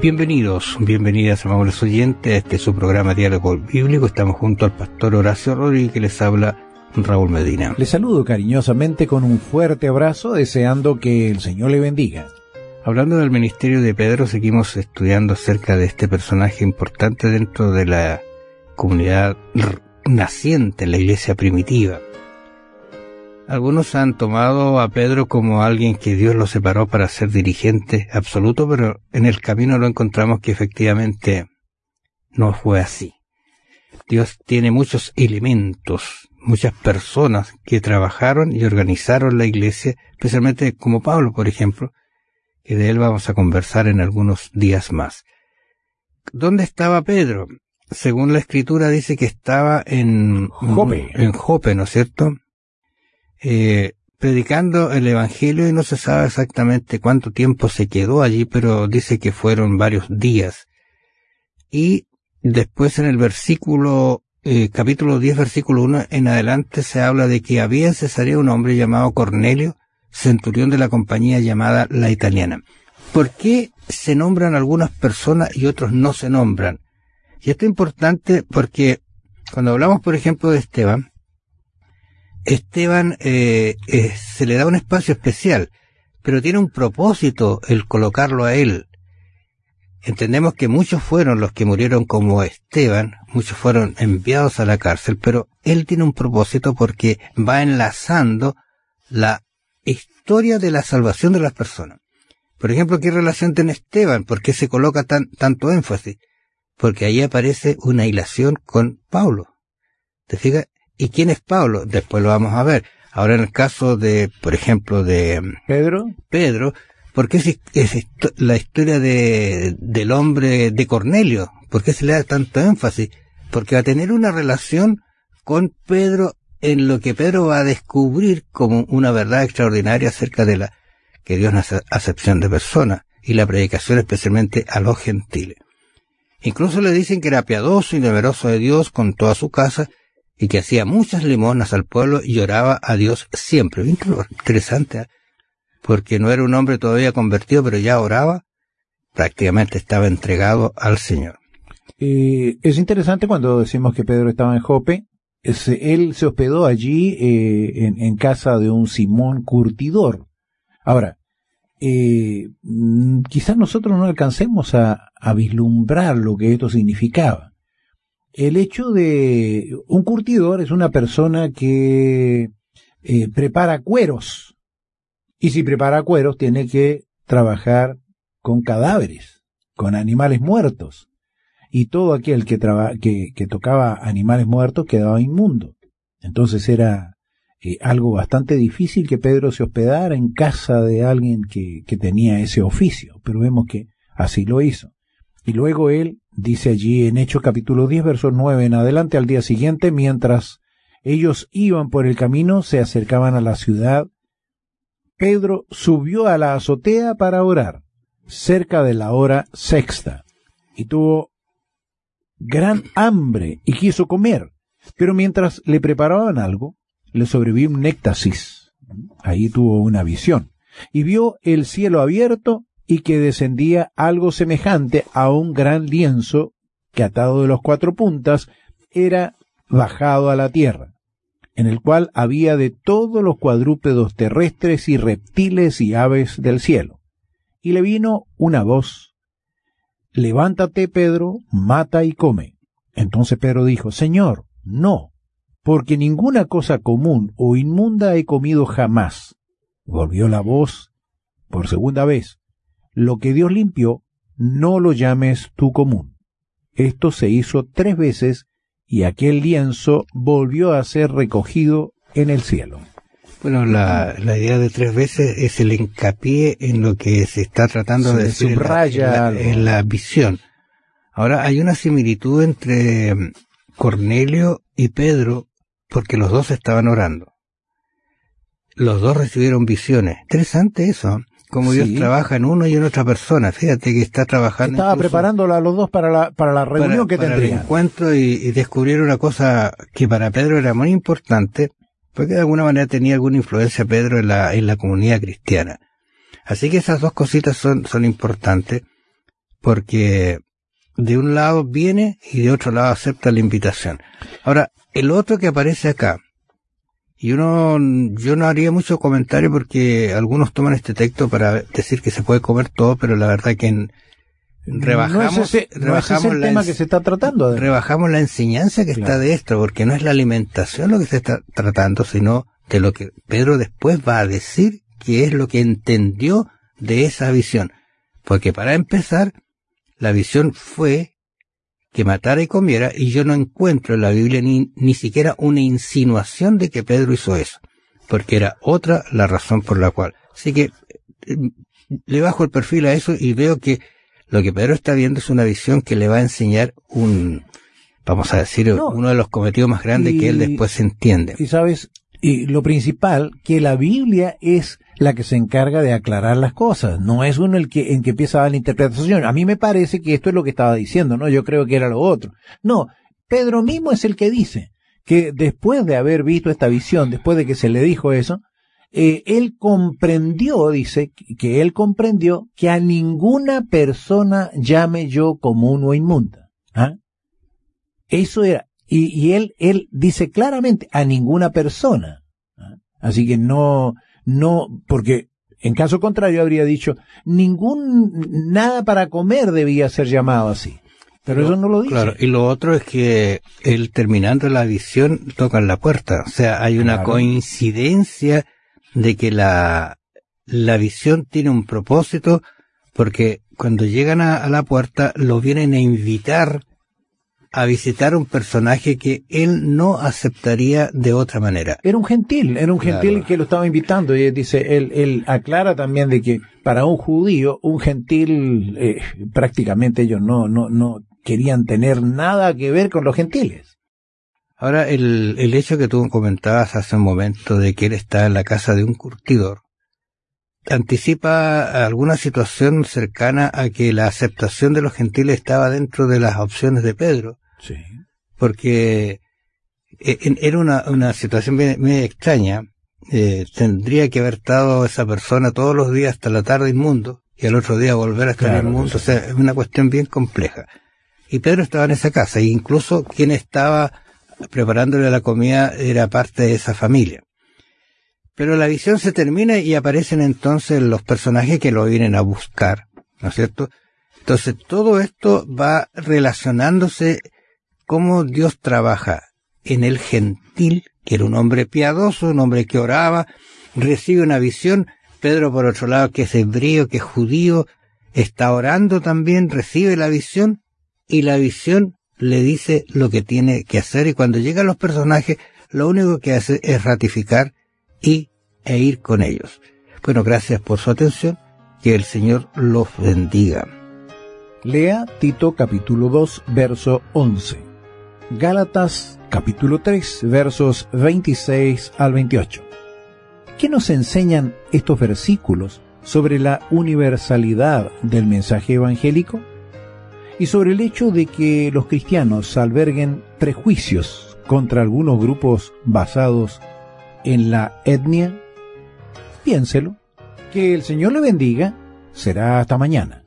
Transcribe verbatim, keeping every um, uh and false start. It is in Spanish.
Bienvenidos, bienvenidas, amables oyentes, a este su programa Diálogo Bíblico. Estamos junto al pastor Horacio Rodríguez, que les habla Raúl Medina. Les saludo cariñosamente con un fuerte abrazo, deseando que el Señor le bendiga. Hablando del ministerio de Pedro, seguimos estudiando acerca de este personaje importante dentro de la comunidad naciente, la iglesia primitiva. Algunos han tomado a Pedro como alguien que Dios lo separó para ser dirigente absoluto, pero en el camino lo encontramos que efectivamente no fue así. Dios tiene muchos elementos, muchas personas que trabajaron y organizaron la iglesia, especialmente como Pablo, por ejemplo, que de él vamos a conversar en algunos días más. ¿Dónde estaba Pedro? Según la Escritura dice que estaba en Jope, en Jope, ¿no es cierto? Eh, predicando el Evangelio, y no se sabe exactamente cuánto tiempo se quedó allí, pero dice que fueron varios días. Y después en el versículo, eh, capítulo diez, versículo uno en adelante, se habla de que había en Cesarea un hombre llamado Cornelio, centurión de la compañía llamada La Italiana. ¿Por qué se nombran algunas personas y otros no se nombran? Y esto es importante porque cuando hablamos, por ejemplo, de Esteban, Esteban eh, eh, se le da un espacio especial, pero tiene un propósito el colocarlo a él. Entendemos que muchos fueron los que murieron como Esteban, muchos fueron enviados a la cárcel, pero él tiene un propósito porque va enlazando la historia de la salvación de las personas. Por ejemplo, ¿qué relación tiene Esteban? ¿Por qué se coloca tan, tanto énfasis? Porque ahí aparece una hilación con Pablo. ¿Te fijas? ¿Y quién es Pablo? Después lo vamos a ver. Ahora en el caso de, por ejemplo, de Pedro, Pedro, ¿por qué es, es la historia de, del hombre de Cornelio? ¿Por qué se le da tanto énfasis? Porque va a tener una relación con Pedro en lo que Pedro va a descubrir como una verdad extraordinaria acerca de la que Dios no hace acepción de personas y la predicación especialmente a los gentiles. Incluso le dicen que era piadoso y temeroso de Dios con toda su casa, y que hacía muchas limosnas al pueblo y oraba a Dios siempre. Interesante, ¿eh? Porque no era un hombre todavía convertido, pero ya oraba, prácticamente estaba entregado al Señor. Eh, es interesante cuando decimos que Pedro estaba en Jope. Es, él se hospedó allí eh, en, en casa de un Simón curtidor. Ahora, eh, quizás nosotros no alcancemos a, a vislumbrar lo que esto significaba. El hecho de un curtidor es una persona que eh, prepara cueros, y si prepara cueros tiene que trabajar con cadáveres, con animales muertos, y todo aquel que, traba, que, que tocaba animales muertos quedaba inmundo. Entonces era eh, algo bastante difícil que Pedro se hospedara en casa de alguien que, que tenía ese oficio, pero vemos que así lo hizo. Y luego él dice allí en Hechos capítulo diez, versos nueve en adelante, al día siguiente, mientras ellos iban por el camino, se acercaban a la ciudad, Pedro subió a la azotea para orar, cerca de la hora sexta, y tuvo gran hambre y quiso comer, pero mientras le preparaban algo, le sobrevino un éxtasis. Ahí tuvo una visión, y vio el cielo abierto, y que descendía algo semejante a un gran lienzo que, atado de los cuatro puntas, era bajado a la tierra, en el cual había de todos los cuadrúpedos terrestres y reptiles y aves del cielo. Y le vino una voz: levántate, Pedro, mata y come. Entonces Pedro dijo: Señor, no, porque ninguna cosa común o inmunda he comido jamás. Volvió la voz por segunda vez: lo que Dios limpió, no lo llames tú común. Esto se hizo tres veces, y aquel lienzo volvió a ser recogido en el cielo. Bueno, la, la idea de tres veces es el hincapié en lo que se está tratando se de decir subraya en la, en, la, en la visión. Ahora, hay una similitud entre Cornelio y Pedro, porque los dos estaban orando. Los dos recibieron visiones. Interesante eso. Como Dios sí. trabaja en uno y en otra persona. Fíjate que está trabajando. Estaba preparándola a los dos para la, para la reunión para, que para tendrían. el encuentro y, y descubrieron una cosa que para Pedro era muy importante, porque de alguna manera tenía alguna influencia Pedro en la, en la comunidad cristiana. Así que esas dos cositas son, son importantes. porque de un lado viene y de otro lado acepta la invitación. Ahora, el otro que aparece acá, y uno, yo no haría mucho comentario porque algunos toman este texto para decir que se puede comer todo, pero la verdad que en, rebajamos, no es ese, rebajamos no es el la, tema que se está tratando. De... Rebajamos la enseñanza que claro. está de esto, porque no es la alimentación lo que se está tratando, sino de lo que Pedro después va a decir que es lo que entendió de esa visión. Porque para empezar, la visión fue que matara y comiera, y yo no encuentro en la Biblia ni, ni siquiera una insinuación de que Pedro hizo eso, porque era otra la razón por la cual. Así que eh, le bajo el perfil a eso y veo que lo que Pedro está viendo es una visión que le va a enseñar un, vamos a decir, no, uno de los cometidos más grandes y, que él después entiende. Y sabes, y lo principal, que la Biblia es la que se encarga de aclarar las cosas, no es uno el que, en que empieza a dar la interpretación. A mí me parece que esto es lo que estaba diciendo, ¿no? Yo creo que era lo otro. No, Pedro mismo es el que dice que después de haber visto esta visión, después de que se le dijo eso, eh, él comprendió, dice, que él comprendió que a ninguna persona llame yo común o inmunda. ¿Ah? Eso era, y, y él, él dice claramente, a ninguna persona. ¿Ah? Así que no, no, porque en caso contrario habría dicho, ningún, nada para comer debía ser llamado así. Pero lo, eso no lo dice. Claro, y lo otro es que él terminando la visión tocan la puerta. O sea, hay una claro. coincidencia de que la, la visión tiene un propósito, porque cuando llegan a, a la puerta lo vienen a invitar a visitar un personaje que él no aceptaría de otra manera. Era un gentil, era un claro. gentil que lo estaba invitando, y él dice, él, él aclara también de que para un judío, un gentil, eh, prácticamente ellos no, no, no querían tener nada que ver con los gentiles. Ahora, el, el hecho que tú comentabas hace un momento de que él está en la casa de un curtidor, anticipa alguna situación cercana a que la aceptación de los gentiles estaba dentro de las opciones de Pedro. Sí. Porque era una, una situación bien, bien extraña. Eh, tendría que haber estado esa persona todos los días hasta la tarde inmundo y al otro día volver a estar claro, inmundo. O sea, es una cuestión bien compleja. Y Pedro estaba en esa casa, e incluso quien estaba preparándole la comida era parte de esa familia. Pero la visión se termina y aparecen entonces los personajes que lo vienen a buscar, ¿no es cierto? Entonces todo esto va relacionándose cómo Dios trabaja en el gentil, que era un hombre piadoso, un hombre que oraba, recibe una visión. Pedro, por otro lado, que es hebreo, que es judío, está orando también, recibe la visión, y la visión le dice lo que tiene que hacer, y cuando llegan los personajes, lo único que hace es ratificar y e ir con ellos. Bueno, gracias por su atención, que el Señor los bendiga. Lea Tito capítulo dos, verso once. Gálatas capítulo tres, versos veintiséis al veintiocho. ¿Qué nos enseñan estos versículos sobre la universalidad del mensaje evangélico? Y sobre el hecho de que los cristianos alberguen prejuicios contra algunos grupos basados en la etnia. Piénselo. Que el Señor le bendiga. Será hasta mañana.